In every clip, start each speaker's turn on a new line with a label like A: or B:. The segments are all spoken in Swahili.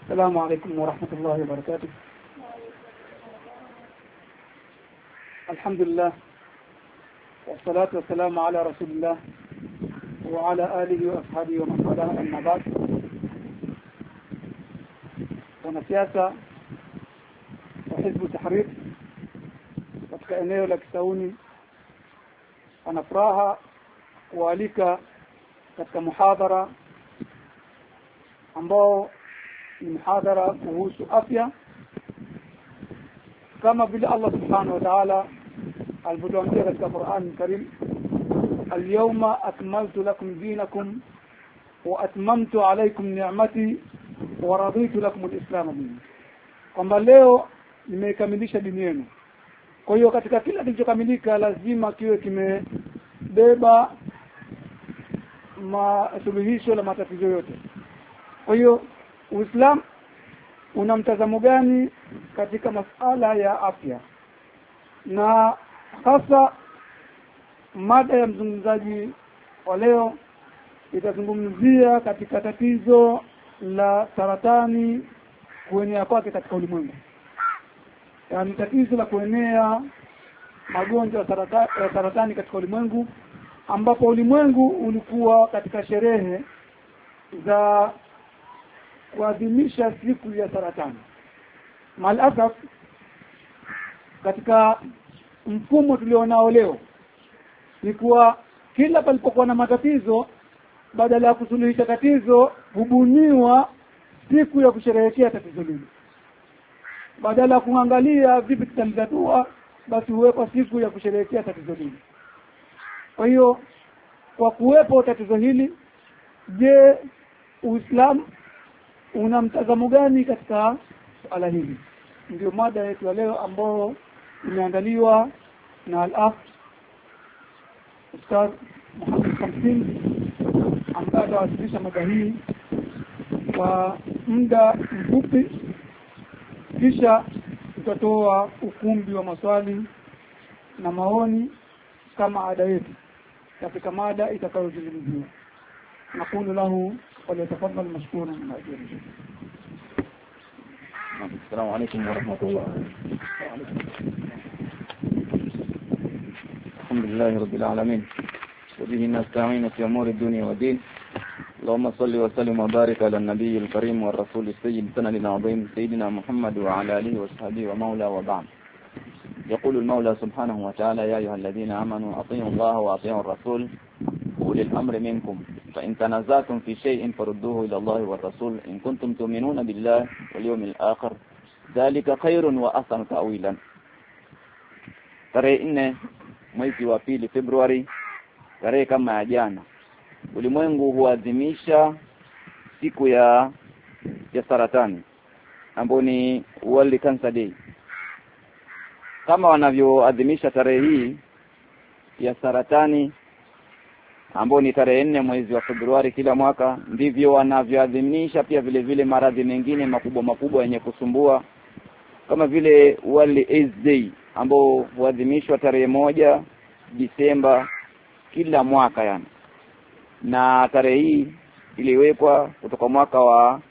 A: السلام عليكم ورحمة الله وبركاته. الحمد لله والصلاة والسلام على رسول الله وعلى آله وأصحابه ومن والاه، أما بعد. Wanasiasa wa Hizbu Tahrir katika eneo la Kisauni wanafuraha kualika katika muhadhara ambao ni muhadhara kuhusu afya, kama vile Allah subhanahu wa ta'ala alipotuambia katika Qur'an Karim, al-yawma akmaltu lakum dinakum wa atmamtu alaykum ni'mati wa raditu lakum al-islam dinan, kwamba leo nimekamilisha dini yenu. Kwa hiyo katika kila kilichokamilika lazima kiwe kimebeba suluhisho la matatizo yote. Kwa hiyo Uislamu una mtazamo gani katika masuala ya afya? Na hasa mada ya mzungumzaji wa leo itazungumzia katika tatizo la saratani kuenea kwake katika ulimwengu. Yaani tatizo la kuenea magonjwa ya saratani katika ulimwengu, ambapo ulimwengu ulikuwa katika sherehe za kuadhimisha siku ya saratani. Maalasaf, katika mfumo tulionao leo ni kuwa kila palipokuwa na matatizo, badala ya kusuluhisha tatizo hubuniwa siku ya kusherehekea tatizo hilo. Badala ya kuangalia vipi tutalitatua, basi huwekwa siku ya kusherehekea tatizo hilo. Kwa hiyo kwa kuwepo tatizo hili, je, Uislamu una mtazamo gani katika suala hili? Ndio mada yetu ya leo ambao imeandaliwa na al-akh Ustadh Muhammad Khamsin, ambaye atawasilisha mada hii kwa muda mfupi, kisha tutatoa ukumbi wa maswali na maoni kama ada yetu katika mada itakayozungumziwa. نقول له وليتفضل مشكورا مأجورا.
B: السلام عليكم ورحمة الله. الحمد لله رب العالمين وبه نستعين في أمور الدنيا والدين. اللهم صل وسلم وبارك على النبي الكريم والرسول السيد سند العظيم سيدنا محمد وعلى آله وصحبه ومولى وبعد. يقول المولى سبحانه وتعالى: يا أيها الذين آمنوا أطيعوا الله وأطيعوا الرسول أولي الأمر منكم فإن تنازعتم في شيء فردوه إلى الله والرسول إن كنتم تؤمنون بالله واليوم الآخر ذلك خير وأحسن تأويلا. Tarehe 4 mwezi wa 2 Februari, tarehe kama ya jana, ulimwengu huadhimisha siku ya saratani ambayo ni World Cancer Day. Kama wanavyoadhimisha tarehe hii ya saratani ambao ni tarehe 4 mwezi wa Februari kila mwaka, ndivyo wanavyoadhimisha pia vile vile maradhi mengine makubwa yenye kusumbua, kama vile World AIDS Day ambao huadhimishwa tarehe 1 Disemba kila mwaka yani. Na tarehe hii iliwekwa kutoka mwaka wa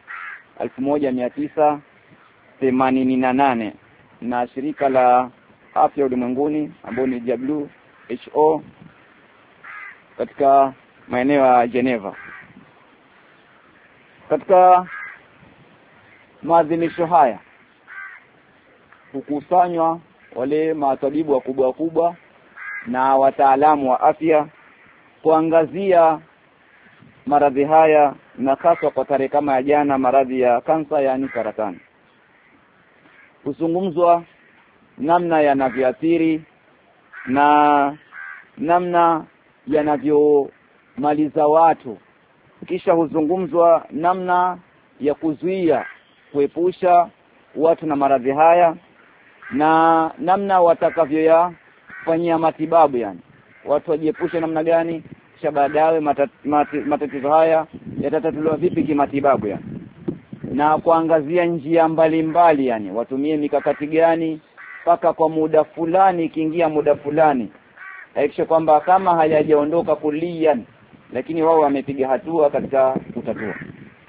B: 1988 na shirika la afya ulimwenguni ambao ni WHO katika maeneo ya Geneva. Katika maadhimisho haya hukusanywa wale matabibu wakubwa na wataalamu wa afya kuangazia maradhi haya, na hasa kwa tarehe kama ya jana, maradhi ya kansa yani saratani. Kuzungumzwa namna yanavyoathiri na namna yanavyomaliza watu, kisha huzungumzwa namna ya kuzuia, kuepusha watu na maradhi haya, na namna watakavyoyafanyia matibabu, yani watu wajiepushe namna gani, kisha baadaye matatizo haya yatatatuliwa vipi kimatibabu yani, na kuangazia njia mbalimbali yani watumie mikakati gani mpaka kwa muda fulani, ikiingia muda fulani hakikisha kwamba kama hayajaondoka kulian, lakini wao wamepiga hatua katika kutatua.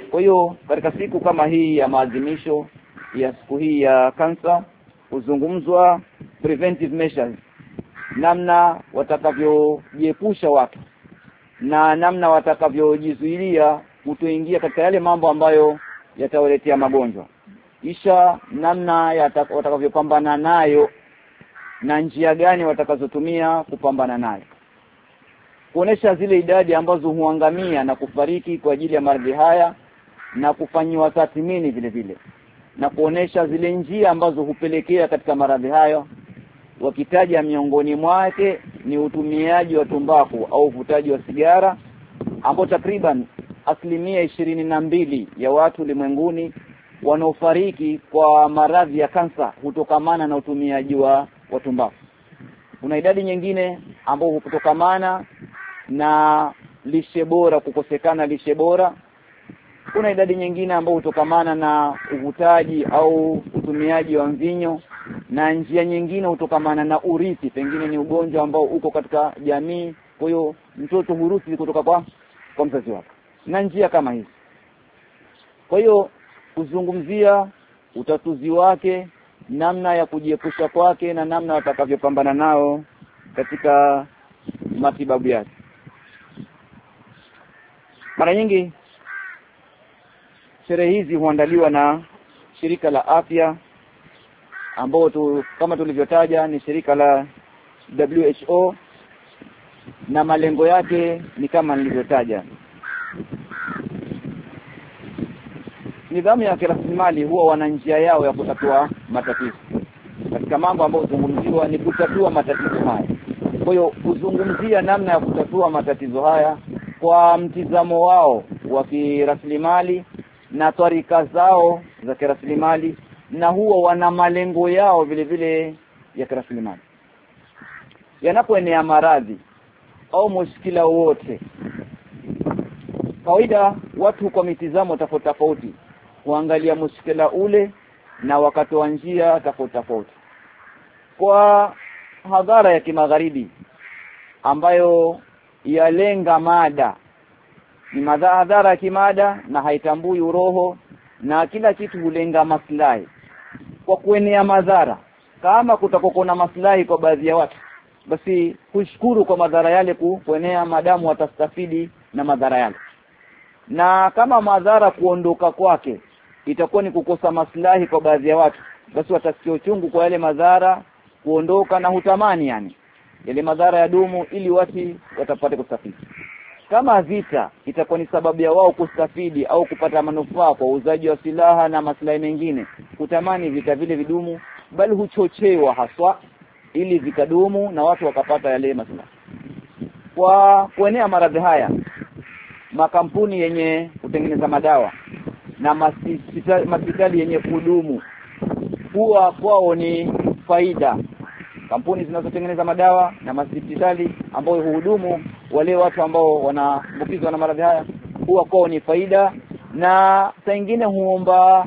B: Kwa hiyo katika siku kama hii ya maadhimisho ya siku hii ya kansa, uzungumzwa preventive measures, namna watakavyojiepusha watu na namna watakavyojizuilia kutoingia katika yale mambo ambayo yatawaletea magonjwa, kisha namna watakavyopambana nayo na njia gani watakazotumia kupambana nayo, kuonesha zile idadi ambazo huangamia na kufariki kwa ajili ya maradhi haya na kufanywa tathmini vile vile, na kuonesha zile njia ambazo hupelekea katika maradhi hayo, wakitaja miongoni mwake ni utumiaji wa tumbaku au uvutaji wa sigara, ambao takriban 22% ya watu ulimwenguni wanaofariki kwa maradhi ya kansa hutokamana na utumiaji wa tumbaku. Kuna idadi nyingine ambao hutokamana na lishe bora, kukosekana lishe bora. Kuna idadi nyingine ambao hutokamana na uvutaji au utumiaji wa mvinyo, na njia nyingine hutokamana na urithi, pengine ni ugonjwa ambao uko katika jamii, kwa hiyo mtoto huruthi kutoka kwa mzazi wake, na njia kama hizi. Kwa hiyo kuzungumzia utatuzi wake, namna ya kujiepusha kwake na namna watakavyopambana nao katika matibabu yake. Mara nyingi sherehe hizi huandaliwa na shirika la afya ambao kama tulivyotaja ni shirika la WHO, na malengo yake ni kama nilivyotaja. Nidhamu ya kiraslimali huwa wana njia yao ya kutatua matatizo. Katika mambo ambayo zungumziwa ni kutatua matatizo haya. Kwa hiyo kuzungumzia namna ya kutatua matatizo haya kwa mtizamo wao wa kiraslimali na tarika zao za kiraslimali, na huwa wana malengo yao vile vile ya kiraslimali. Yanapoenea maradhi au mushkila wote, kawaida watu kwa mitizamo tofauti tofauti huangalia mushkila ule na wakatoa njia tofauti tofauti. Kwa hadhara ya kimagharibi ambayo yalenga mada, ni hadhara ya kimada na haitambui uroho, na kila kitu hulenga maslahi. Kwa kuenea madhara, kama kutakokona maslahi kwa baadhi ya watu, basi kushukuru kwa madhara yale kuenea, madamu watastafidi na madhara yale. Na kama madhara kuondoka kwake itakuwa ni kukosa maslahi kwa baadhi ya watu, basi watasikia uchungu kwa yale madhara kuondoka, na hutamani yani yale madhara ya dumu ili watu watapate kustafidi. Kama vita itakuwa ni sababu ya wao kustafidi au kupata manufaa kwa uuzaji wa silaha na maslahi mengine, hutamani vita vile vidumu, bali huchochewa haswa ili vikadumu na watu wakapata yale maslahi. Kwa kuenea maradhi haya, makampuni yenye kutengeneza madawa na hospitali yenye kudumu huwa kwao ni faida. Kampuni zinazotengeneza madawa na hospitali ambao huhudumu wale watu ambao wanaambukizwa na maradhi haya huwa kwao ni faida, na saa nyingine huomba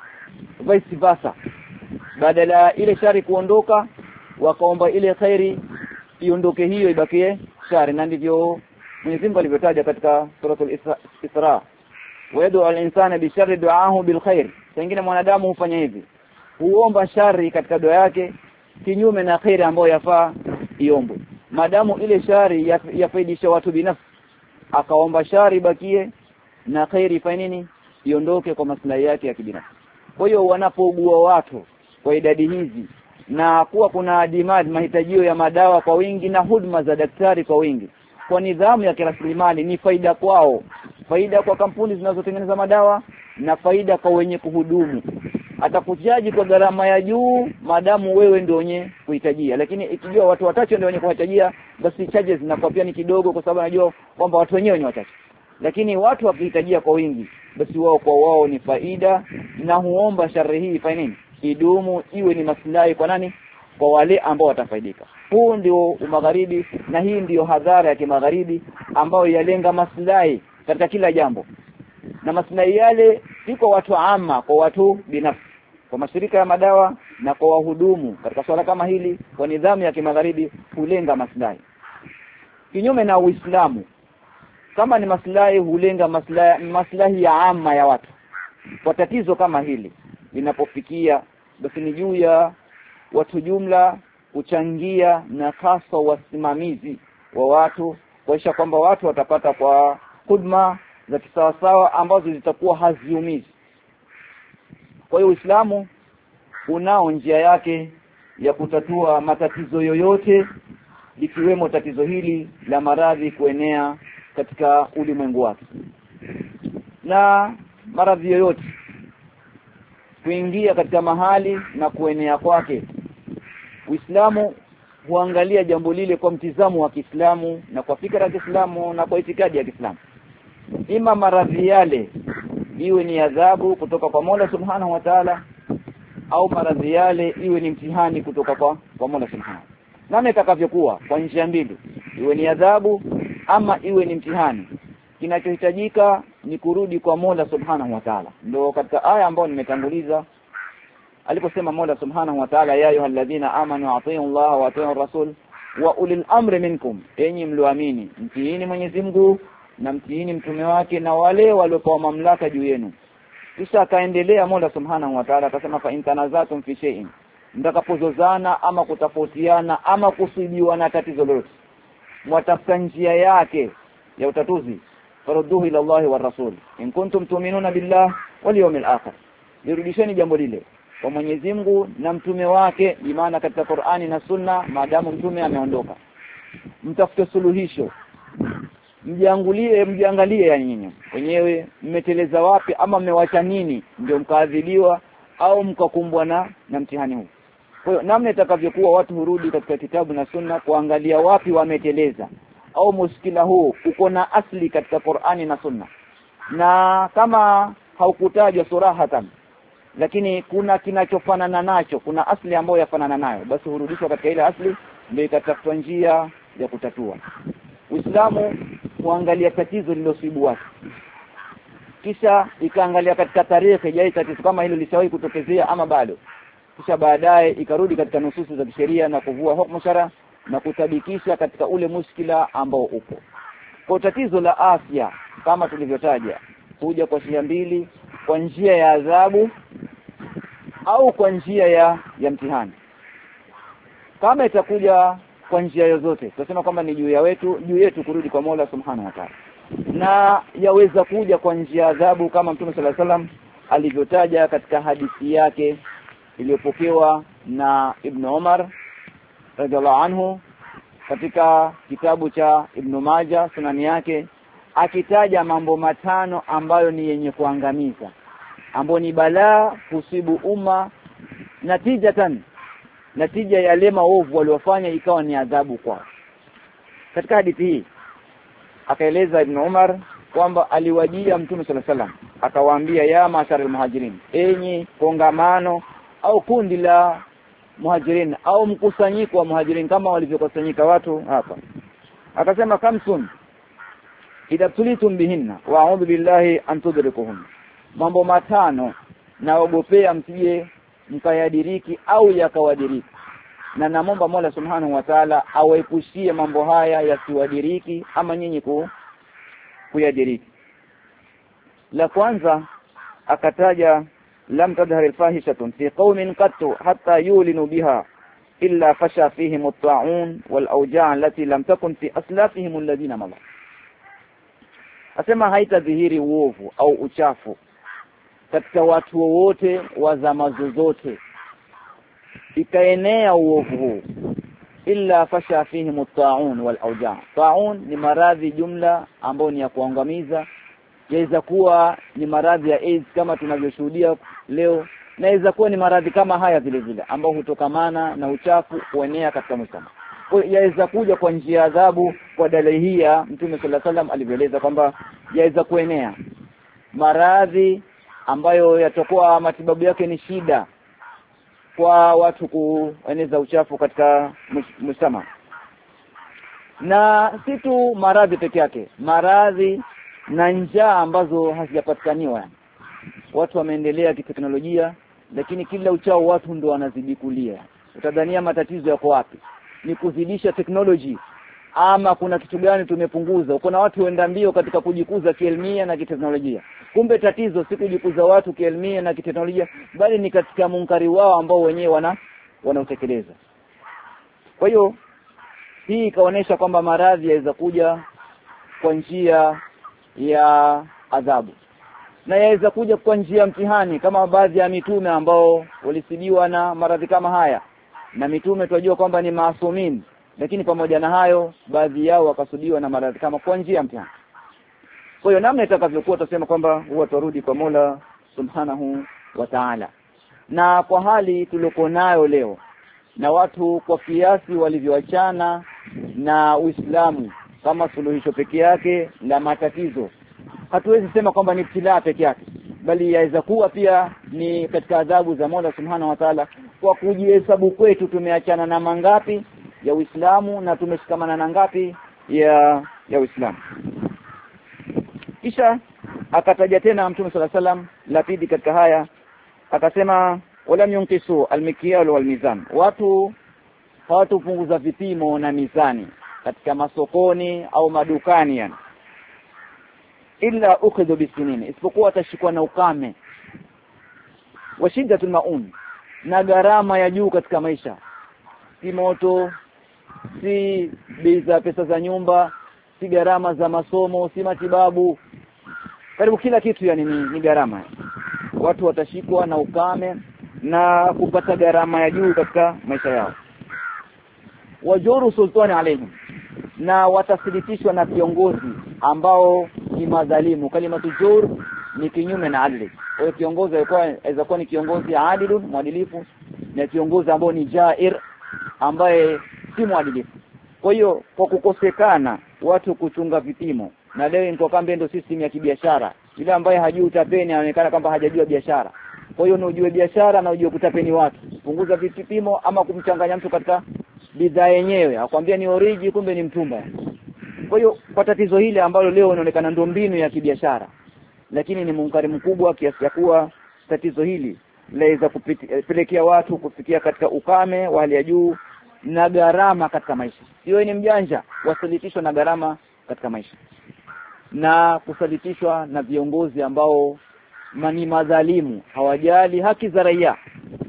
B: vice versa, badala ile shari kuondoka wakaomba ile khairi iondoke, hiyo ibakie shari. Na ndivyo Mwenyezi Mungu alivyotaja katika suratul Isra, wayadu al-insana bi sharri du'ahu bil khair. Saa nyingine mwanadamu hufanya hivi, huomba shari katika dua yake kinyume na khairi ambayo yafaa iombe. Madamu ile shari yafaidisha watu binafsi, akaomba shari bakie na khairi fanye nini? Iondoke kwa maslahi yake ya kibinafsi. Kwa hiyo wanapougua watu kwa idadi hizi, na kuwa kuna demand, mahitajio ya madawa kwa wingi na huduma za daktari kwa wingi, kwa nidhamu ya kiraslimali ni faida kwao, faida kwa kampuni zinazotengeneza madawa na faida kwa wenye kuhudumu. Atakujaji kwa gharama ya juu madamu wewe ndio wenye kuhitajia, lakini ikijua watu wachache ndio wenye kuhitajia, basi charges zinakuwa pia ni kidogo, kwa sababu najua kwamba watu wenyewe ni wachache. Lakini watu wakihitajia kwa wingi, basi wao kwa wao ni faida, na huomba shari hii ifanye nini? Idumu, iwe ni maslahi kwa nani? Kwa wale ambao watafaidika. Huu ndio magharibi, na hii ndio hadhara ya kimagharibi ambayo yalenga maslahi katika kila jambo. Na maslahi yale si kwa watu ama, kwa watu binafsi, kwa mashirika ya madawa na kwa wahudumu. Katika swala kama hili, kwa nidhamu ya kimagharibi hulenga maslahi. Kinyume na Uislamu, kama ni maslahi hulenga maslahi ya amma ya watu. Kwa tatizo kama hili linapofikia, basi ni juu ya watu jumla kuchangia na hasa wasimamizi wa watu kuhakikisha kwamba watu watapata kwa huduma za kisawasawa ambazo zitakuwa haziumizi. Kwa hiyo Uislamu unao njia yake ya kutatua matatizo yoyote, likiwemo tatizo hili la maradhi kuenea katika ulimwengu wake. Na maradhi yoyote kuingia katika mahali na kuenea kwake, Uislamu huangalia jambo lile kwa mtizamo wa Kiislamu na kwa fikra ya Kiislamu na kwa itikadi ya Kiislamu. Ima maradhi yale iwe ni adhabu kutoka kwa Mola Subhanahu wa Ta'ala, au maradhi yale iwe ni mtihani kutoka kwa Mola Subhanahu. Namna itakavyokuwa kwa njia mbili, iwe ni adhabu ama iwe ni mtihani, kinachohitajika ni kurudi kwa Mola Subhanahu wa Ta'ala. Ndio katika aya ambayo nimetanguliza aliposema Mola Subhanahu wa Ta'ala, ya ayyuhalladhina amanu atii'u Allah wa atii'u ar-rasul wa ulil amri minkum, enyi mlioamini mtiini Mwenyezi Mungu na mtiini mtume wake na wale waliopewa mamlaka juu yenu. Kisha akaendelea Mola Subhanahu wa Ta'ala akasema, fa in tanazatum fi shay'in, mtakapozozana ama kutofautiana ama kusibiwa na tatizo lolote, mwatafuta njia yake ya utatuzi, farudduhu ila Allah wa rasul in kuntum tu'minuna billah wal yawmil akhir, nirudisheni jambo lile kwa Mwenyezi Mungu na mtume wake, imani katika Qur'ani na Sunna, maadamu mtume ameondoka. Mtafute suluhisho, mjiangalie ya nyinyi wenyewe mmeteleza wapi ama mmewacha nini ndio mkaadhibiwa au mkakumbwa na mtihani huu. Kwa hiyo namna itakavyokuwa watu hurudi katika kitabu na Sunna kuangalia wapi wameteleza, au muskila huu uko na asli katika Qur'ani na Sunna, na kama haukutajwa surahatan lakini kuna kinachofanana nacho, kuna asli ambayo yafanana nayo, basi hurudishwa katika ile asli ndio ikatafutwa njia ya kutatua. Uislamu huangalia tatizo lililosibu watu, kisha ikaangalia katika tarehe, je, tatizo kama hilo lishawahi kutokezea ama bado, kisha baadaye ikarudi katika nususi za kisheria na kuvua hukumu shara na kutabikisha katika ule muskila ambao upo. Kwa tatizo la afya kama tulivyotaja, kuja kwa njia mbili, kwa njia ya adhabu au kwa njia ya mtihani. Kama itakuja kwa njia yoyote, tunasema kwamba ni juu yetu kurudi kwa Mola Subhanahu wa Ta'ala. Na yaweza kuja kwa njia ya adhabu kama Mtume sallallahu alaihi wasallam alivyotaja katika hadithi yake iliyopokewa na Ibn Umar radhiallahu anhu katika kitabu cha Ibn Majah sunani yake, akitaja mambo matano ambayo ni yenye kuangamiza, ambayo ni balaa kusibu umma, natija ya lema ovu waliofanya ikawa ni adhabu kwao. Katika hadithi hii akaeleza Ibn Umar kwamba aliwajia Mtume sallallahu alaihi wasallam akawaambia, ya mashar muhajirin, enyi kongamano au kundi la muhajirin au mkusanyiko wa muhajirin kama walivyokusanyika watu hapa. Akasema, kamsun idha tulitum bihinna wa a'udhu billahi an tudrikuhum, mambo matano naogopea msije mkayadiriki au yakawadiriki, na namomba Mola Subhanahu wa Ta'ala awaepushie mambo haya yasiwadiriki ama nyinyi kuyadiriki. La kwanza akataja, lam tadhhar alfahishatun fi qaumin qattu hatta yulinu biha illa fasha fihim at-ta'un wal awja' allati lam takun fi aslafihim alladhina mada. Asema haitadhihiri uovu au uchafu katika watu wote wa zama zozote ikaenea uovu huu illa fasha fihim at-ta'un wal awja'. Ta'un ni maradhi jumla ambayo ni ya kuangamiza, yaweza kuwa ni maradhi ya AIDS kama tunavyoshuhudia leo, na yaweza kuwa ni maradhi kama haya vile vile ambao hutokamana na uchafu kuenea katika msama. Kwa hiyo yaweza kuja kwa njia adhabu, kwa dalili hii ya Mtume sallallahu alaihi wasallam alivyoeleza kwamba yaweza kuenea maradhi ambayo yatakuwa matibabu yake ni shida kwa watu kueneza uchafu katika msama. Na si tu maradhi peke yake, maradhi na njaa ambazo hazijapatikaniwa. Watu wameendelea kiteknolojia, lakini kila uchao watu ndio wanazidi kulia. Utadhania matatizo yako wapi? Ni kuzidisha technology ama kuna kitu gani tumepunguza. Kuna watu wenda mbio katika kujikuza kielmia na kiteknolojia. Kumbe tatizo si kujikuza watu kielmia na kiteknolojia, bali ni katika munkari wao ambao wenyewe wanautekeleza. Kwa hiyo hii ikaonesha kwamba maradhi yaweza kuja kwa njia ya adhabu na yaweza kuja kwa njia ya mtihani, kama baadhi ya mitume ambao walisibiwa na maradhi kama haya. Na mitume tunajua kwamba ni maasumin, lakini pamoja na hayo baadhi yao wakasudiwa na maradhi kama kwa njia ya mtihani. Kwa hiyo namna itakavyokuwa tutasema kwamba huwa turudi kwa Mola Subhanahu wa Ta'ala. Na kwa hali tuliyoko nayo leo na watu kwa kiasi walivyoachana na Uislamu kama suluhisho pekee yake la matatizo, hatuwezi sema kwamba ni ibtilaa pekee yake, bali yaweza kuwa pia ni katika adhabu za Mola Subhanahu wa Ta'ala kwa kujihesabu kwetu tumeachana na mangapi ya Uislamu na tumeshikamana na ngapi ya Uislamu. Kisha akataja tena Mtume sallallahu alaihi wasallam la pili katika haya, akasema wala yunqisu almikyal walmizan, watu hawatupunguza vipimo na mizani katika masokoni au madukani, yani illa ukhidhu bisinin, isipokuwa atashikwa na ukame wa shiddatul maun, na gharama ya juu katika maisha. Si moto, si biza pesa za nyumba, si gharama za masomo, si matibabu, karibu kila kitu yani ni gharama. Watu watashikwa na ukame na kupata gharama ya juu katika maisha yao. Wajuru sultani alaihim, na watasilitishwa na viongozi ambao ni madhalimu. Kalimatu jur ni kinyume na adli. Kwa hiyo kiongozi aweza kuwa ni kiongozi adilun, mwadilifu, na kiongozi ambao ni jair, ambaye si mwadilifu. Kwa hiyo kwa kukosekana watu kuchunga vipimo, na leo ni kwa kambe ndio system ya kibiashara. Yule ambaye hajui utapeni anaonekana kwamba hajajua biashara. Kwa hiyo ni ujue biashara na ujue kutapeni watu. Punguza vipimo ama kumchanganya mtu katika bidhaa yenyewe, akwambia ni origi kumbe ni mtumba. Kwa hiyo kwa tatizo hili ambalo leo inaonekana ndio mbinu ya kibiashara, lakini ni munkari mkubwa kiasi ya kuwa tatizo hili laweza kupelekea watu kufikia katika ukame wa hali ya juu na gharama katika maisha. Sio ni mjanja, wasalitishwa na gharama katika maisha na kusalitishwa na viongozi ambao ni madhalimu, hawajali haki za raia.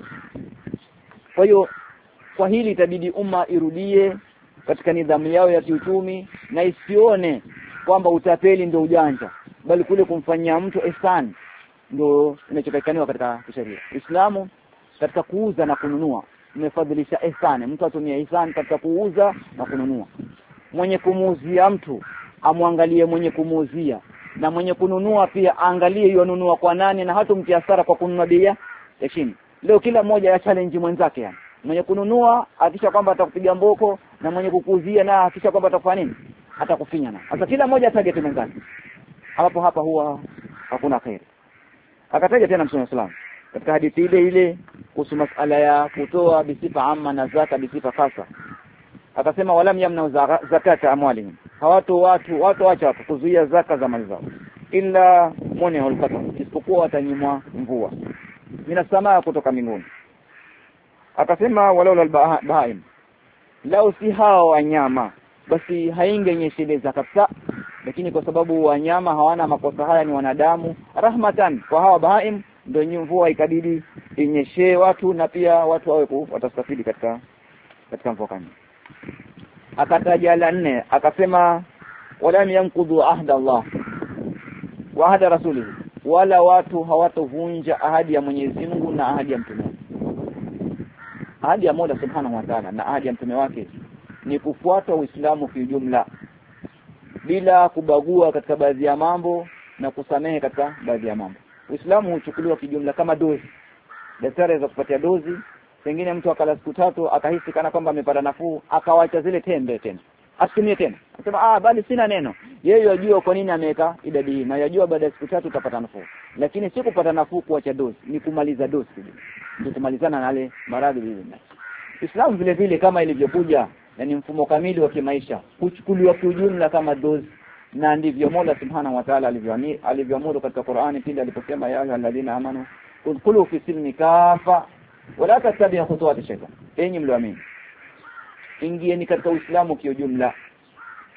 B: Kwa hiyo kwa hili itabidi umma irudie katika nidhamu yao ya kiuchumi na isione kwamba utapeli ndio ujanja, bali kule kumfanyia mtu ihsan ndio inachotakikaniwa katika sheria. Uislamu katika kuuza na kununua umefadhilisha ihsan. Mtu atumie ihsan katika kuuza na kununua. Mwenye kumuuzia mtu amwangalie mwenye kumuuzia, na mwenye kununua pia angalie yonunua kwa nani, na hatumtie hasara kwa kununua bei ya chini. Leo kila mmoja ya challenge mwenzake, yani mwenye kununua hakisha kwamba atakupiga mboko, na mwenye kukuuzia na hakisha kwamba atakufanya nini, atakufinyana. Sasa kila mmoja target mwenzake, hapa huwa hakuna khair. Akataja tena Mtume sallallahu katika hadithi ile kuhusu masala ya kutoa bisifa amma na zaka bisifa khasa, akasema walam yamna zakata amwalihim, watu acha kuzuia zaka za mali zao, illa munihul qatar, isipokuwa watanyimwa mvua mina samaa kutoka mbinguni. Akasema walaula albahaim, lao si hao wanyama basi haingenyesheleza kabisa, lakini kwa sababu wanyama hawana makosa haya, ni wanadamu, rahmatan kwa hawa bahaim, ndio mvua ikabidi inyeshe watu, na pia watu wawe watastafidi katika mvua kama. Akataja la 4, akasema wala yanqudhu ahda Allah wa ahda rasulihi, wala watu hawatovunja ahadi ya Mwenyezi Mungu na ahadi ya mtume. Ahadi ya Mola Subhanahu wa Ta'ala na ahadi ya mtume wake ni kufuata Uislamu kwa jumla bila kubagua katika baadhi ya mambo na kusamehe katika baadhi ya mambo. Uislamu huchukuliwa kijumla kama dozi. Daktari za kupatia dozi, pengine mtu akala siku 3 akahisi kana kwamba amepata nafuu, akawacha zile tembe tena, asitumie tena. Anasema bali sina neno. Yeye yajua kwa nini ameweka idadi hii, na yajua baada ya siku 3 utapata nafuu. Lakini si kupata nafuu kuacha dozi, ni kumaliza dozi. Ndio kumalizana na yale maradhi vile. Uislamu vile vile kama ilivyokuja, na ni mfumo kamili wa kimaisha, kuchukuliwa kwa ujumla kama dozi, na ndivyo Mola Subhanahu wa Ta'ala alivyoamuru katika Qur'ani pindi aliposema ya ayyuhalladhina amanu udkhulu fi silmi kafa wala tattabi'u khutuwati shaytan, enyi mlioamini ingieni katika Uislamu kwa ujumla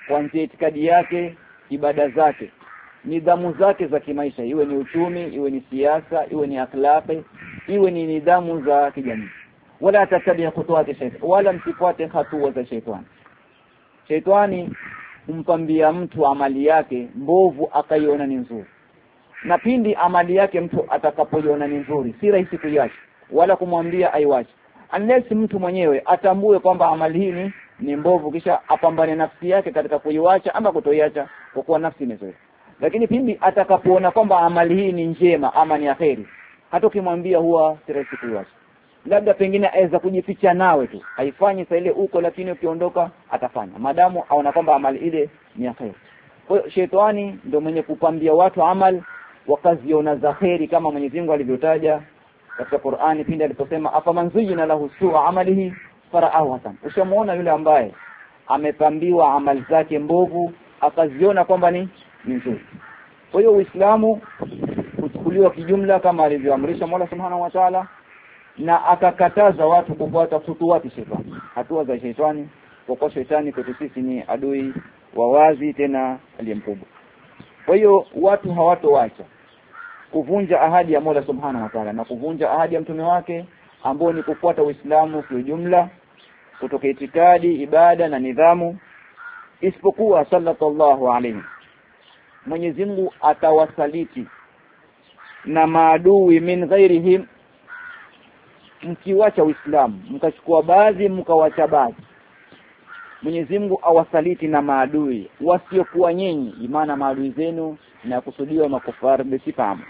B: kuanzia itikadi yake, ibada zake, nidhamu zake za kimaisha, iwe ni uchumi, iwe ni siasa, iwe ni akhlaqi, iwe ni nidhamu za kijamii. Wala tatabia khutuwati shaytan, wala msifuate hatua za shaytani. Shaytani humpambia mtu amali yake mbovu akaiona ni nzuri, na pindi amali yake mtu atakapoiona ni nzuri, si rahisi kuiacha wala kumwambia aiwache, unless mtu mwenyewe atambue kwamba amali hii ni mbovu, kisha apambane nafsi yake katika kuiacha ama kutoiacha, kwa kuwa nafsi ni nzuri. Lakini pindi atakapoona kwamba amali hii ni njema ama ni yaheri, hata ukimwambia huwa si rahisi kuiacha. Labda pengine aweza kujificha nawe tu, haifanyi saa ile uko, lakini ukiondoka atafanya, madamu aona kwamba amali ile ni yaheri. Kwa hiyo shetani ndio mwenye kupambia watu amal wakaziona zaheri, kama Mwenyezi Mungu alivyotaja katika Qur'ani pindi aliposema afaman zuyyina lahu su'a amalihi fara'ahu hasan. Ushamuona yule ambaye amepambiwa amali zake mbovu akaziona kwamba ni nzuri. Kwa hiyo Uislamu kuchukuliwa kijumla kama alivyoamrisha Mola Subhanahu wa Ta'ala, na akakataza watu kufuata khutuwati shetani, hatua za shetani, kwa kuwa shetani kwetu sisi ni adui wa wazi tena aliyemkubwa. Kwa hiyo watu hawatoacha kuvunja ahadi ya Mola Subhanahu wa Ta'ala na kuvunja ahadi ya mtume wake, ambao ni kufuata Uislamu kwa jumla kutoka itikadi, ibada na nidhamu, isipokuwa sallallahu alayhi, Mwenyezi Mungu atawasaliti na maadui min ghairihim, mkiwacha Uislamu mkachukua baadhi mkawacha baadhi, Mwenyezi Mungu awasaliti na maadui wasiokuwa nyinyi, imana maadui zenu na kusudiwa makufar bisifahamu.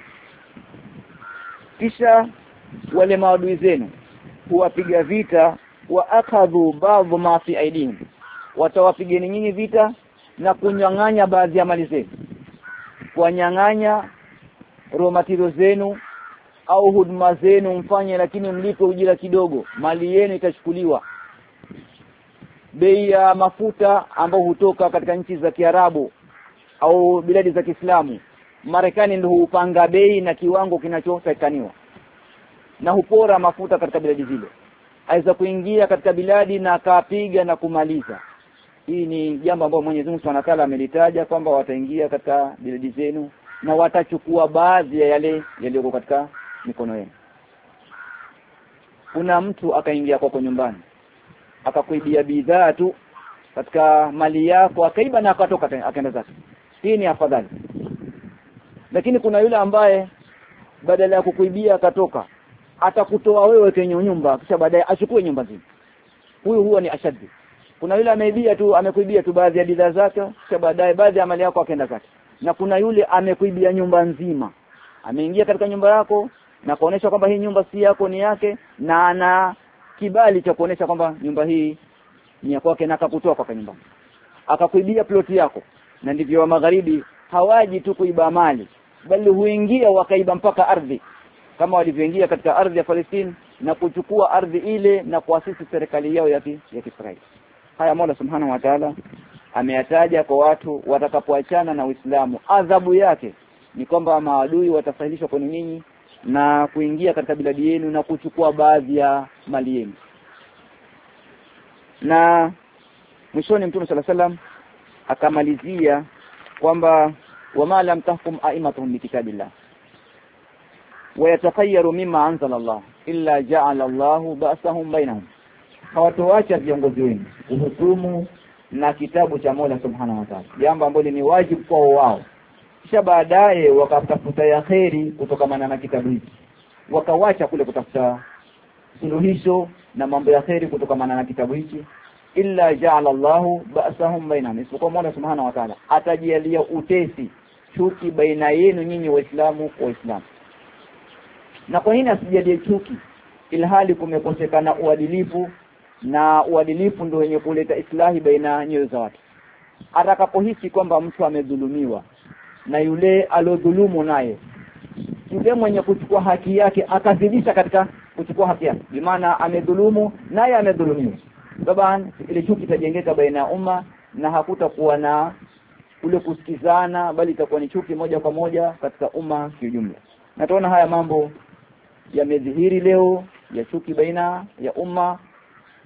B: Kisha wale maadui zenu huwapiga vita, wa akadhu ba'dhu ma fi aidihim, watawapigeni nyinyi vita na kunyang'anya baadhi ya mali zenu, kunyang'anya raw materials zenu au huduma zenu mfanye, lakini mlipe ujira kidogo, mali yenu itachukuliwa. Bei ya mafuta ambao hutoka katika nchi za Kiarabu au biladi za Kiislamu, Marekani ndio hupanga bei na kiwango kinachotakaniwa, na hupora mafuta katika biladi zile. Aweza kuingia katika biladi na akapiga na kumaliza. Hii ni jambo ambalo Mwenyezi Mungu Subhanahu wa Ta'ala amelitaja kwamba wataingia katika biladi zenu na watachukua baadhi ya yale yaliyo katika mikono yenu. Kuna mtu akaingia kwako nyumbani akakuibia bidhaa tu katika mali yako, akaiba na akatoka akaenda zake, hii ni afadhali. Lakini kuna yule ambaye badala ya kukuibia akatoka, atakutoa wewe kwenye nyumba kisha baadaye achukue nyumba nzima, huyu huwa ni ashadi. Kuna yule ameibia tu, amekuibia tu baadhi ya bidhaa zake kisha baadaye baadhi ya mali yako akaenda zake. Na kuna yule amekuibia nyumba nzima, ameingia katika nyumba yako na kuonesha kwamba hii nyumba si yako, ni yake, na ana kibali cha kuonesha kwamba nyumba hii ni yako kwake, na akakutoa kwa nyumba, akakuibia ploti yako. Na ndivyo wa magharibi hawaji tu kuiba mali, bali huingia wakaiba mpaka ardhi, kama walivyoingia katika ardhi ya Palestina na kuchukua ardhi ile na kuasisi serikali yao ya Israeli. Haya Mola Subhanahu wa Ta'ala ameyataja kwa watu watakapoachana na Uislamu. Adhabu yake ni kwamba maadui watasahilishwa kwa ninyi na kuingia katika biladi yenu na kuchukua baadhi ya mali yenu. Na mwishoni Mtume sallallahu alaihi wasallam akamalizia kwamba wama lam tahkum aimatuhum bikitabillah wa yatakhayyaru mimma anzala Allah illa ja'ala Allahu ba'sahum bainahum, hawatoacha viongozi wenu uhukumu na kitabu cha Mola Subhanahu wa Ta'ala, jambo ambalo ni wajibu kwa wao, kisha baadaye wakatafuta yaheri kutokana na kitabu hiki, wakawacha kule kutafuta suluhisho na mambo ya kheri kutokana na kitabu hiki, illa ja'ala Allahu ba'sahum bainahum, isipokuwa Mola Subhanahu wa Ta'ala atajalia utesi, chuki baina yenu nyinyi Waislamu kwa Waislamu. Na kwa nini asijalie chuki ilhali kumekosekana uadilifu, na uadilifu ndio wenye kuleta islahi baina nyoyo za watu? Atakapohisi kwamba mtu amedhulumiwa na yule alodhulumu naye, yule mwenye kuchukua haki yake akazidisha katika kuchukua haki yake, bi maana amedhulumu naye amedhulumiwa, sababu ile chuki itajengeka baina ya umma na hakutakuwa na ule kusikizana, bali itakuwa ni chuki moja kwa moja katika umma kwa jumla. Na tunaona haya mambo yamedhihiri leo ya chuki baina ya umma,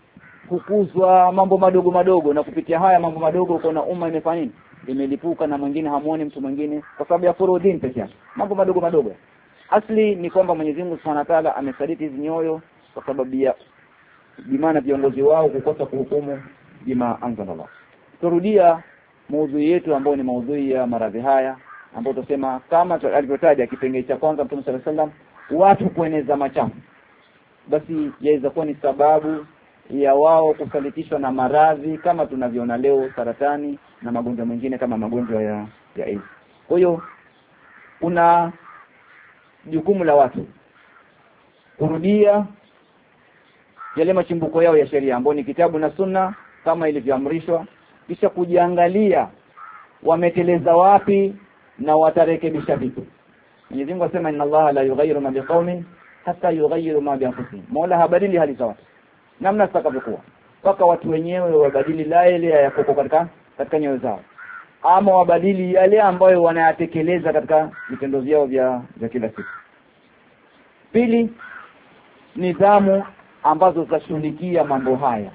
B: kukuzwa mambo madogo madogo, na kupitia haya mambo madogo kuna umma imefanya nini, imelipuka, na mwingine hamuoni mtu mwingine kwa sababu ya furudin pekee yake, mambo madogo madogo. Asli ni kwamba Mwenyezi Mungu Subhanahu wa Ta'ala amesaliti hizi nyoyo kwa sababu ya bimaana viongozi wao kukosa kuhukumu bima anzalallah. Turudia maudhui yetu ambayo ni maudhui ya maradhi haya, ambayo tusema kama alivyotaja kipengele cha kwanza Mtume sallallahu alaihi wasallam, watu kueneza machafu, basi yaweza kuwa ni sababu ya wao kusalitishwa na maradhi kama tunavyoona leo, saratani na magonjwa mengine kama magonjwa ya AIDS. Kwa hiyo kuna jukumu la watu kurudia yale machimbuko yao ya sheria ambayo ni kitabu na sunna kama ilivyoamrishwa, kisha kujiangalia wameteleza wapi na watarekebisha vipi. Mwenyezi Mungu asema inna Allaha la yughayyiru ma biqaumin hatta yughayyiru ma bi anfusihim. Mola habadili hali za watu namna zitakavyokuwa mpaka watu wenyewe wabadili ile yako katika nyoyo zao, ama wabadili yale ambayo wanayatekeleza katika vitendo vyao vya kila siku. Pili, nidhamu ambazo zashughulikia mambo haya.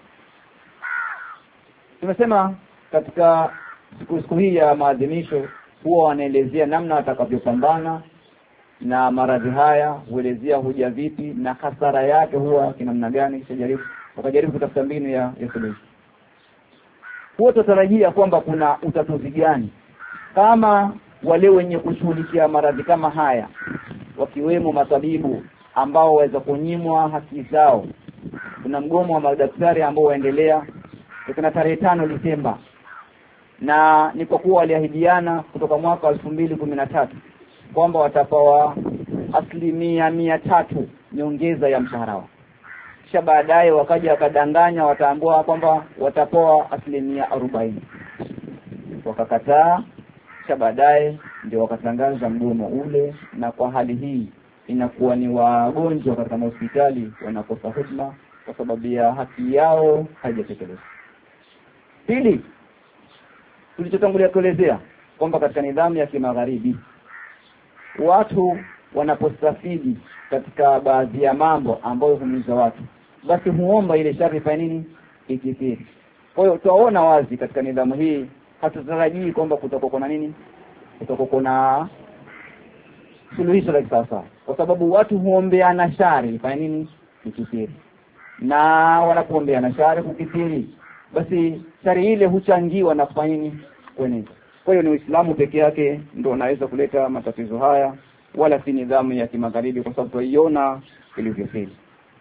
B: Tumesema katika siku hii ya maadhimisho huwa wanaelezea namna watakavyopambana na maradhi haya, huelezea hoja vipi na hasara yake huwa kinamna gani, wakajaribu kutafuta mbinu ya suluhisho. Huwa tutarajia kwamba kuna utatuzi gani kama wale wenye kushughulikia maradhi kama haya, wakiwemo matabibu ambao waweza kunyimwa haki zao. Kuna mgomo wa madaktari ambao waendelea kuna tarehe 5 Disemba, na ni kwa kuwa waliahidiana kutoka mwaka 2013 kwamba watapawa 300% nyongeza ya mshahara wao. Kisha baadaye wakaja wakadanganya, wataambua kwamba watapoa 40%. Wakakataa, kisha baadaye ndio wakatangaza mgomo ule, na kwa hali hii inakuwa ni wagonjwa katika hospitali wanakosa huduma kwa sababu ya haki yao haijatekelezwa. Pili, tulichotangulia kuelezea kwamba katika nidhamu ya kimagharibi watu wanapostafidi katika baadhi ya mambo ambayo humiza watu, basi huomba ile shari fanya nini ikithiri. Kwa hiyo tuwaona wazi katika nidhamu hii hatutarajii kwamba kutakuwa na nini, kutakuwa na suluhisho la kisasa, kwa sababu watu huombeana shari fanya nini ikithiri, na wanapoombeana shari kukithiri, basi shari ile huchangiwa na kufanya nini kueneza. Kwa hiyo ni Uislamu peke yake ndio unaweza kuleta matatizo haya, wala si nidhamu ya kimagharibi, kwa sababu tuiona ilivyofeli.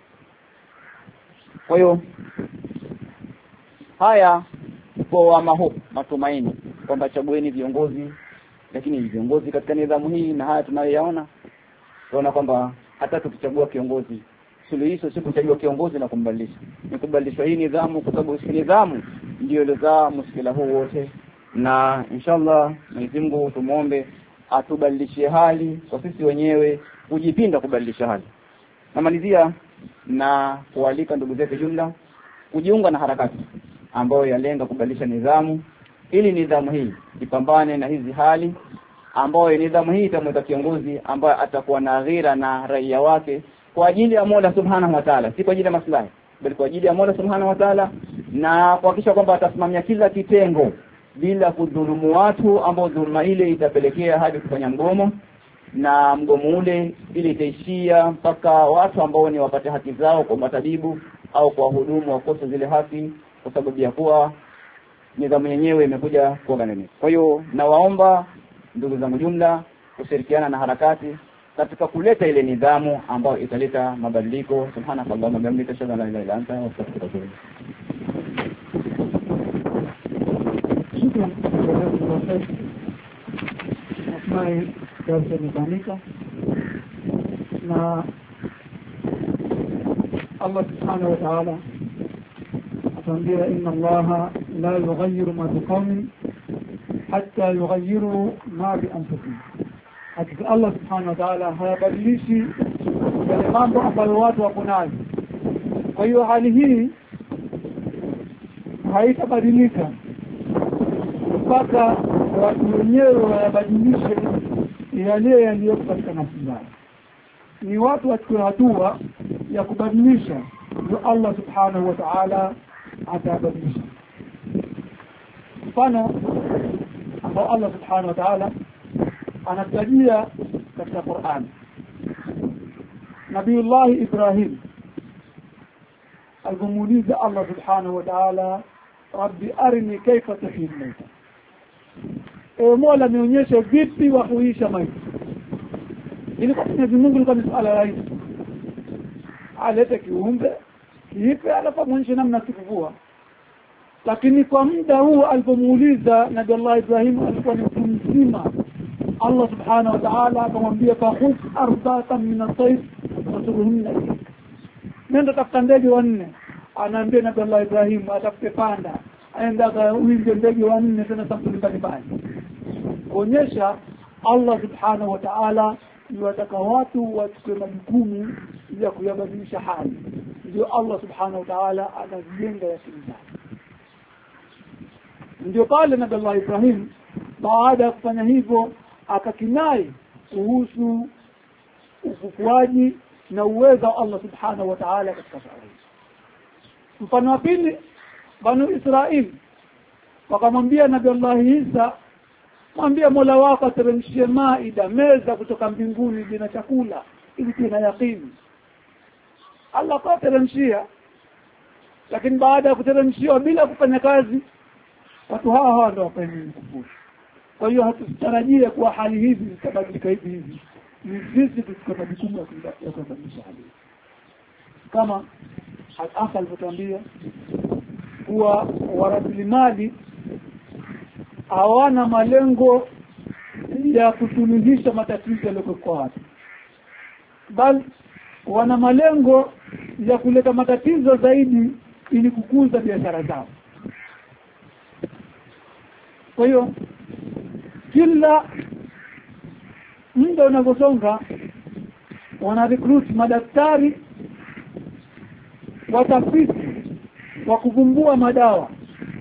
B: Kwa hiyo haya kwa matumaini kwamba chagueni viongozi, lakini viongozi katika nidhamu hii na haya tunayoyaona, tunaona kwamba hata tukichagua kiongozi, suluhisho si kuchagua kiongozi na kumbadilisha, ni kubadilishwa hii nidhamu, kwa sababu nidhamu ndio ilizaa mushkila huu wote. Na inshallah Mwenyezi Mungu tumuombe atubadilishie hali kwa sisi wenyewe kujipinda kubadilisha hali. Namalizia na kualika ndugu zetu jumla kujiunga na harakati ambayo yalenga kubadilisha nidhamu, ili nidhamu hii ipambane na hizi hali, ambayo nidhamu hii itamweka kiongozi ambaye atakuwa na ghira na raia wake kwa ajili ya Mola Subhanahu wa Ta'ala, si kwa ajili ya maslahi, bali kwa ajili ya Mola Subhanahu wa Ta'ala, na kuhakikisha kwamba atasimamia kila kitengo bila kudhulumu watu, ambao dhulma ile itapelekea hadi kufanya mgomo, na mgomo ule ili itaishia mpaka watu ambao ni wapate haki zao kwa matabibu au kwa hudumu wakosa zile haki, kwa sababu ya kuwa nidhamu yenyewe imekuja kuangamia. Kwa hiyo nawaomba ndugu zangu jumla kushirikiana na harakati katika kuleta ile nidhamu ambayo italeta mabadiliko. Subhanallah wa bihamdihi, ashhadu an la ilaha illa anta, astaghfiruka wa atubu ilayk.
A: Natumai darasa limefanyika, na Allah subhanahu wa ta'ala atuambia inna Allaha la yughayyiru ma biqaumin hatta yughayyiru ma bi anfusihim. Hakika Allah subhanahu wa ta'ala hayabadilishi yale mambo ambayo watu wako nayo. Kwa hiyo hali hii haitabadilika mpaka watu wenyewe wayabadilishe yale yaliyo katika nafsi zao. Ni watu wachukue hatua ya kubadilisha, ndio Allah subhanahu wa ta'ala atabadilisha. Mfano ambao Allah subhanahu wa ta'ala anatajia katika Qur'an, Nabiullah Ibrahim alimuuliza Allah subhanahu wa ta'ala, rabbi arini kaifa tuhyi al-mauta, ewe Mola nionyeshe vipi wa kuisha maiti. Ili kwa Mwenyezi Mungu ilikuwa ni swala rahisi, alete kiumbe kiipe alafu muonyeshe namna kifufua. Lakini kwa muda huu alipomuuliza Nabii Allah Ibrahim alikuwa ni mtu mzima. Allah subhanahu wa ta'ala akamwambia fakhudh arba'atan min at-tayr wasurhunna ilayk, nenda tafuta ndege wanne. Anaambia Nabii Allah Ibrahim atafute panda, aenda kawinge ndege wanne tena sampuli mbalimbali, kuonyesha Allah subhanahu wa ta'ala yuwataka watu wachukue majukumu ya kuyabadilisha hali. Ndio Allah subhanahu wa ta'ala anajenga yakini zake. Ndio pale Nabii Allah Ibrahim baada ya kufanya hivyo akakinai kuhusu ufufuaji na uwezo wa Allah subhanahu wa ta'ala katika swala hili. Mfano wa pili, Banu Israili wakamwambia Nabii Allah Isa, mwambie Mola wako ateremshie maida, meza kutoka mbinguni bila chakula ili tuna yakini. Allah akateremshia, lakini baada ya kuteremshiwa bila kufanya kazi, watu hawa ndio wakaendelea kufuru. Kwa hiyo hatutarajie kuwa hali hizi zitabadilika hivi. Ni sisi tuchukue jukumu ya kubadilisha hali. Kama hata alivyotuambia kuwa warasilimali hawana malengo ya kusuluhisha matatizo yaliyokuwa watu, bali wana malengo ya kuleta matatizo zaidi ili kukuza biashara zao. Kwa hiyo kila muda unavyosonga wana recruit madaktari, watafiti wa kuvumbua madawa.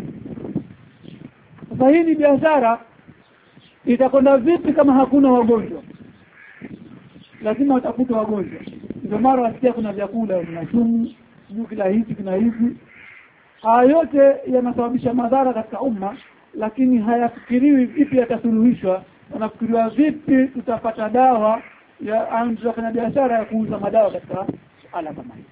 A: Sasa hii biashara itakwenda vipi kama hakuna wagonjwa? Lazima watakuta wagonjwa. Ndio mara wasikia kuna vyakula vina sumu, kila hizi kuna hizi. Haya yote yanasababisha madhara katika umma, lakini hayafikiriwi vipi yatasuluhishwa. Wanafikiriwa vipi tutapata dawa ya anza kufanya biashara ya kuuza madawa katika ala kama hii.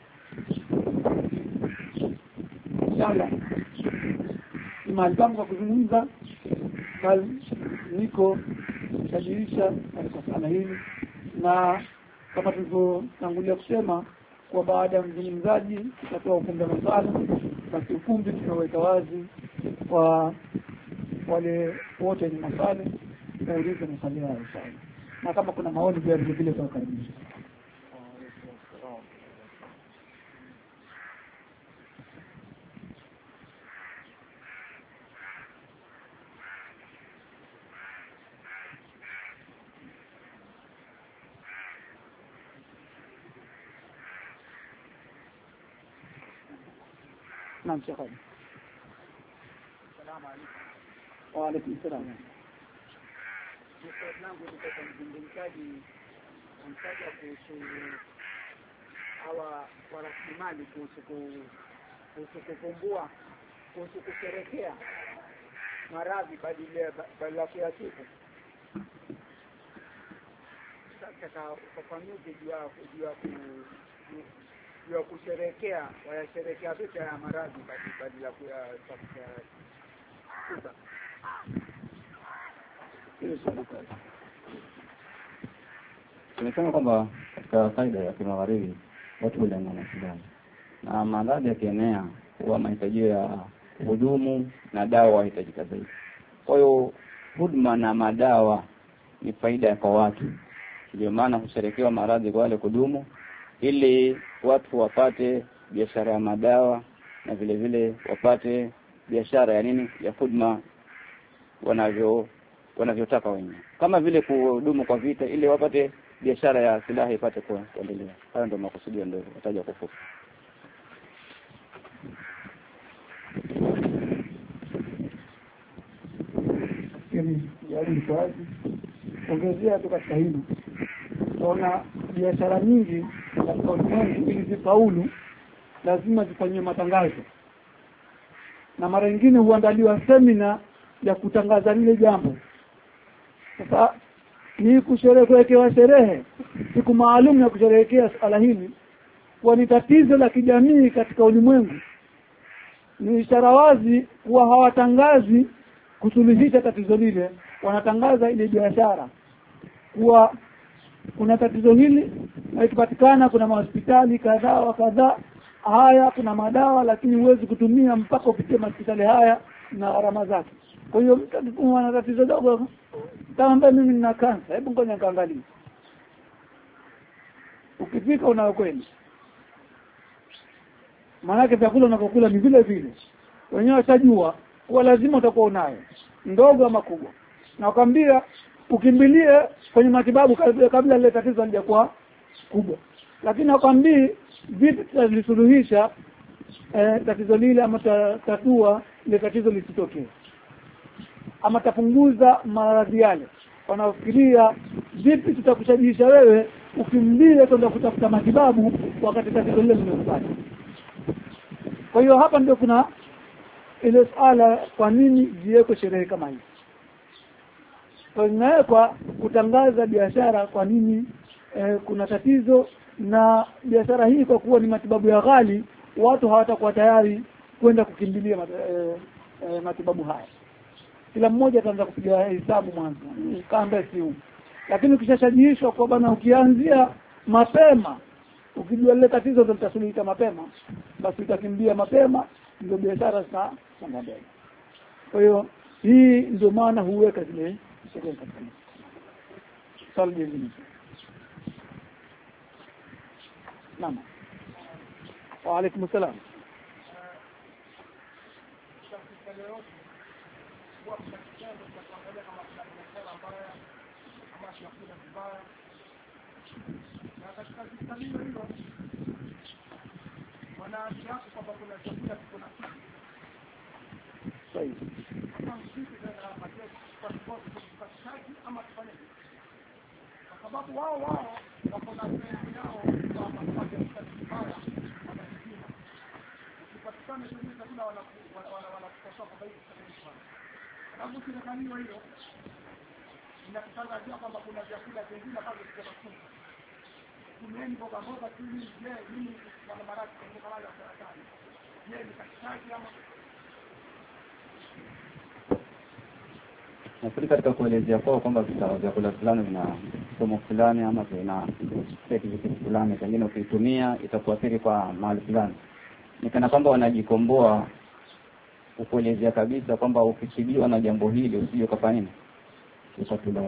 A: Inshallah maalbamu kwa kuzungumza bali niko tajirisha katika sala hili, na kama tulivyotangulia kusema kwa baada ya mzungumzaji tutatoa ukumbi wa maswali, basi ukumbi tunaweka wazi kwa wale wote ni maswali waulize maswali yao inshallah, na kama kuna maoni pia vile tutakaribisha. نعم شيخ علي.
C: السلام عليكم.
A: وعليكم السلام.
C: Swali langu ni kwa mzungumzaji anataka kuhusu hawa warasilimali kuhusu kukumbua, kuhusu kusherehekea maradhi badala ya kila siku. Sasa ufafanuzi juu ya kusherehekea, wayasherehekea vipi ya maradhi badala ya kuyatafuta.
B: Tumesema kwamba katika faida ya kimagharibi watu hulingana sana, na maradhi yakienea huwa mahitaji ya hudumu na dawa hitajika zaidi. Kwa hiyo huduma na madawa ni faida kwa watu, ndio maana husherekewa maradhi kwa wale kudumu, ili watu wapate biashara ya madawa na vile vile wapate biashara ya nini, ya huduma wanavyotaka wenyewe, kama vile kudumu kwa vita, ili wapate biashara ya silaha ipate kuendelea. Hayo ndio makusudio, ndio wataja kufuka.
A: Yaani kazi ongezea tu katika hili. Tunaona biashara nyingi katika ulimwengu ili zifaulu lazima zifanywe matangazo. na mara nyingine huandaliwa semina ya kutangaza lile jambo. Sasa ni kusherehekewa sherehe siku maalum ya kusherehekea swala hili, kwa ni tatizo la kijamii katika ulimwengu. Ni ishara wazi kuwa hawatangazi kusuluhisha tatizo lile, wanatangaza ile biashara kuwa kuna tatizo hili na ikipatikana kuna hospitali kadhaa wa kadhaa, haya kuna madawa, lakini huwezi kutumia mpaka upitie hospitali haya na gharama zake. Kwa hiyo mtu ana tatizo dogo, kama mimi nina kansa, hebu ngoja nikaangalie. Ukifika unakwenda, maana vyakula unakokula ni vile vile, wenyewe watajua kwa lazima utakuwa unayo ndogo ama kubwa, na wakwambia ukimbilie kwenye matibabu kabla ile tatizo halijakuwa kubwa. Lakini wakwambii vipi tutasuluhisha tatizo lile, ama tatua ile tatizo lisitokee, ama tapunguza maradhi yale. Wanafikiria vipi tutakushajiisha wewe ukimbie kwenda kutafuta matibabu wakati tatizo lile limekupata. Kwa hiyo hapa ndio kuna ile swala, kwa nini jiweko sherehe kama hii? Kwa nini kwa kutangaza biashara? Kwa nini kuna tatizo na biashara hii? Kwa kuwa ni matibabu ya ghali, watu hawatakuwa tayari kwenda kukimbilia matibabu haya. Kila mmoja ataanza kupiga hesabu mwanzo, kaamba si. Lakini ukishashajishwa kwa bana, ukianzia mapema, ukijua ile tatizo litasuluhika mapema, basi utakimbia mapema, ndio biashara songa mbele. Kwa hiyo hii ndio maana huweka zile sherehe katika swali hili. Naam. Wa alaykum salaam.
C: sababu wao wako na sehemu yao kwa mapato ya kibaya wanajitima. Ukipatikana hizo chakula wanakosoa kwa hiyo sana. Sababu serikali hiyo inatangazia kwamba kuna vyakula vingine ambavyo vitakuwa kumieni mboga mboga tu. Je, mimi wana maradhi kwa wale wa serikali? Je, ni katikati ama
B: nafikiri katika kuelezea kwamba vyakula fulani vina somo fulani ama vina kitu fulani, pengine ukitumia itakuathiri kwa mahali fulani, ni kana kwamba wanajikomboa kukuelezea kabisa kwamba ukishibiwa na jambo hili usije kufanya nini, usitulani.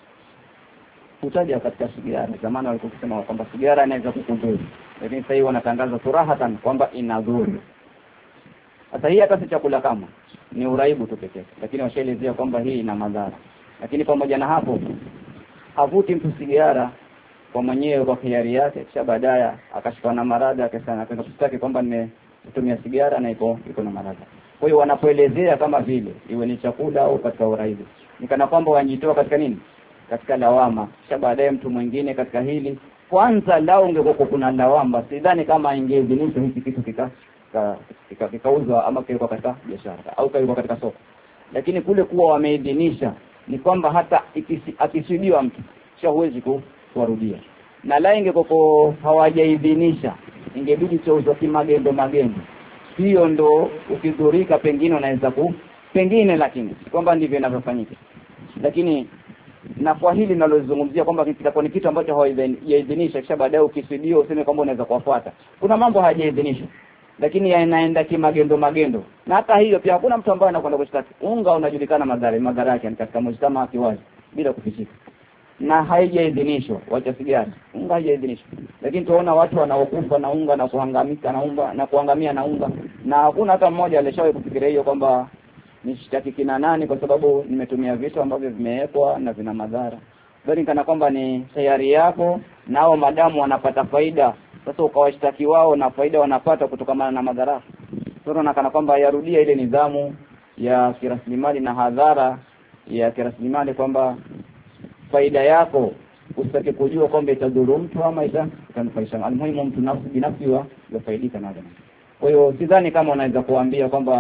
B: Utaja katika sigara, zamani walikuwa kusema kwamba sigara inaweza kukudhuru, lakini sasa hivi wanatangaza surahatan kwamba inadhuru. Hata hii hata si chakula kama ni uraibu tu pekee, lakini washaelezea kwamba hii ina madhara. Lakini pamoja na hapo, havuti mtu sigara kwa mwenyewe kwa hiari yake, kisha baadaye akashikwa na maradhi akasema napenda kustaki kwamba nimetumia sigara na iko na maradhi. Kwa hiyo wanapoelezea kama vile iwe ni chakula au katika uraibu, ni kana kwamba wanjitoa katika nini, katika lawama. Kisha baadaye mtu mwingine katika hili, kwanza lao ungekuwa kuna lawama, sidhani kama ingeidhinisha hiki kitu kikauzwa ama kiko katika biashara au kiko katika soko. Lakini kule kuwa wameidhinisha ni kwamba hata akisidiwa mtu sio huwezi kuwarudia. Na la ingekuwa hawajaidhinisha ingebidi chauzwa kimagendo. Hiyo ndo ukidhurika pengine unaweza pengine, lakini kwamba ndivyo inavyofanyika. Lakini na kwa hili ninalozungumzia kwamba kitakuwa ni kitu ambacho hawajaidhinisha, kisha baadaye ukisidiwa useme kwamba unaweza kuwafuata. Kuna mambo hayajaidhinishwa lakini yanaenda kimagendo. Na hata hiyo pia hakuna mtu ambaye anakwenda kushtaki. Unga unajulikana madhara yake katika mujtama kiwazi bila kufichika. Na haijaidhinishwa, wacha sigara. Unga haijaidhinishwa. Lakini tunaona watu wanaokufa na unga na kuhangamika na unga na kuangamia na unga. Na hakuna hata mmoja alishawahi kufikiria hiyo kwamba nishtaki kina nani kwa sababu nimetumia vitu ambavyo vimewekwa na vina madhara. Bali kana kwamba ni sayari yako, nao madamu wanapata faida. Sasa ukawashtaki wao na faida wanapata kutokana na madhara. Sasa nakana kwamba yarudia ile nidhamu ya kiraslimali na hadhara ya kiraslimali kwamba faida yako usitaki kujua kwamba itadhuru mtu ama itanufaisha. Almuhimu mtu binafsi wa yafaidika nayo. Kwa hiyo sidhani kama unaweza kuambia kwamba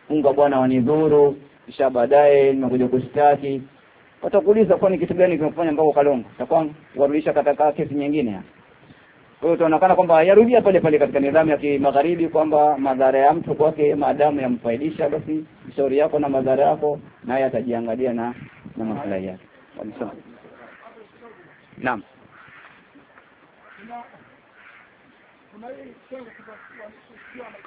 B: unga bwana wanidhuru, kisha baadaye nimekuja kushtaki, watakuuliza kwani kitu gani kimefanya mpaka ukalonga? Utakwanga warudisha katika kesi nyingine hapa. Kwa hiyo tunaonekana kwamba yarudia pale pale katika nidhamu ya kimagharibi kwamba madhara ya mtu kwake maadamu yamfaidisha, basi shauri yako na madhara yako naye atajiangalia na maslahi yake. Naam.
C: Kuna hii sio kutokuwa na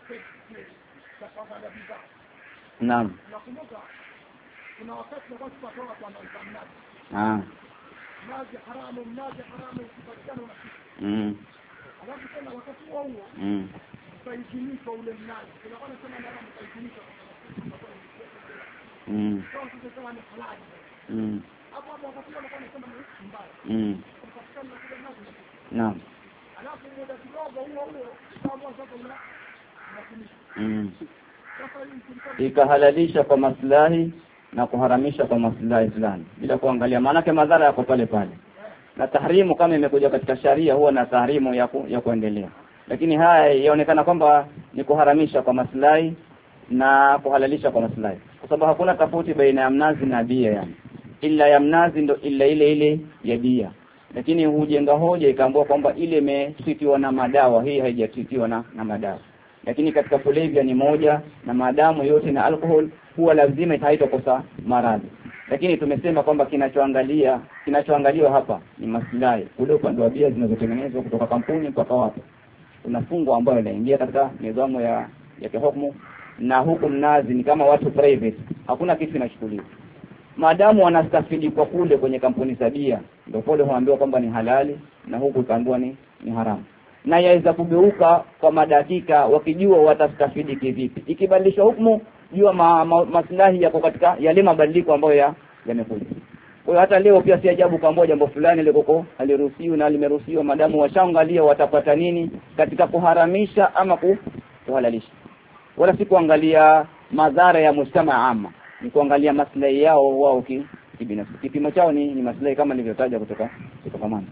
C: bidhaa.
B: Naam.
C: Nakumbuka kuna wakati tulikuwa tunatoka kwa mnazi. Mnazi haramu ukipatikana unafika. Alafu tena wakati huo utaijinika ule mnazi. Tunakuwa tunasema ndio utaijinika. Sio kama ni halali. Hapo wakati huo unakuwa unasema ni mbaya. Ukipatikana na kile mnazi.
B: Naam.
C: Alafu muda kidogo huo kama sasa
B: ikahalalisha kwa maslahi na kuharamisha kwa maslahi fulani bila kuangalia, maana yake madhara yako pale pale. Na tahrimu kama imekuja katika sharia huwa na tahrimu ya kuendelea, lakini haya yaonekana kwamba ni kuharamisha kwa maslahi na kuhalalisha kwa maslahi, kwa sababu hakuna tofauti baina ya mnazi na bia, yani ila ya mnazi ndo ila ile ya bia, lakini hujenga hoja ikaambiwa kwamba ile imetitiwa na madawa, hii haijatitiwa na madawa. Lakini katika kulevya ni moja, na maadamu yote na alcohol huwa lazima haitakosa maradhi. Lakini tumesema kwamba kinachoangaliwa hapa ni maslahi. Ule upande wa bia zinazotengenezwa kutoka kampuni mpaka wapi, kuna fungu ambayo inaingia katika nidhamu ya kihukumu, na huku mnazi ni kama watu private, hakuna kitu kinachukuliwa. Maadamu wanastafidi kwa kule kwenye kampuni za bia, ndio pole huambiwa kwamba ni halali na huku kaambiwa ni haramu. Na yaweza kugeuka kwa madakika wakijua watastafidi kivipi. Ikibadilishwa hukumu, jua maslahi yako katika yale mabadiliko ambayo yamekuja. Kwa hiyo hata leo pia si ajabu kwamba jambo fulani liko haliruhusiwi na limeruhusiwa, madamu washaangalia watapata nini katika kuharamisha ama kuhalalisha. Wala si kuangalia madhara ya mujtamaa ama, ni kuangalia maslahi yao wao kibinafsi. Kipimo chao ni maslahi kama nilivyotaja kutoka mwanzo.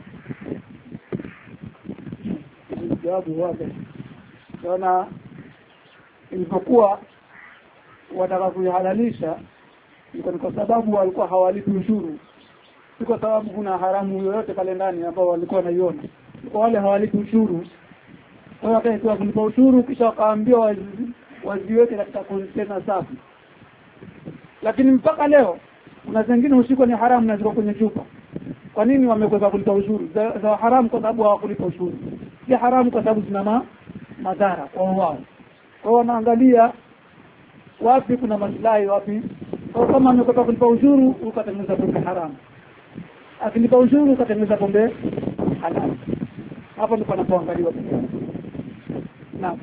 A: Jawabu wazi. Sana ilipokuwa wataka kuihalalisha ni kwa sababu walikuwa hawalipi ushuru. Si kwa sababu kuna haramu yoyote pale ndani ambao walikuwa wanaiona. Kwa wale hawalipi ushuru. Kwa hiyo wakaitoa kulipa ushuru kisha wakaambiwa waziweke katika container safi. Lakini mpaka leo kuna zingine ushiko ni haramu na ziko kwenye chupa. Kwa nini wamekuwa kulipa ushuru? Za haramu kwa sababu hawakulipa ushuru. Si haramu kwa sababu zina madhara kwa wao. Kwa hiyo wanaangalia wapi kuna maslahi wapi. Kwa kama amekuwa kulipa ushuru ukatengeneza pombe haramu, akilipa ushuru ukatengeneza pombe halali, hapo ndipo panapoangaliwa. Naam.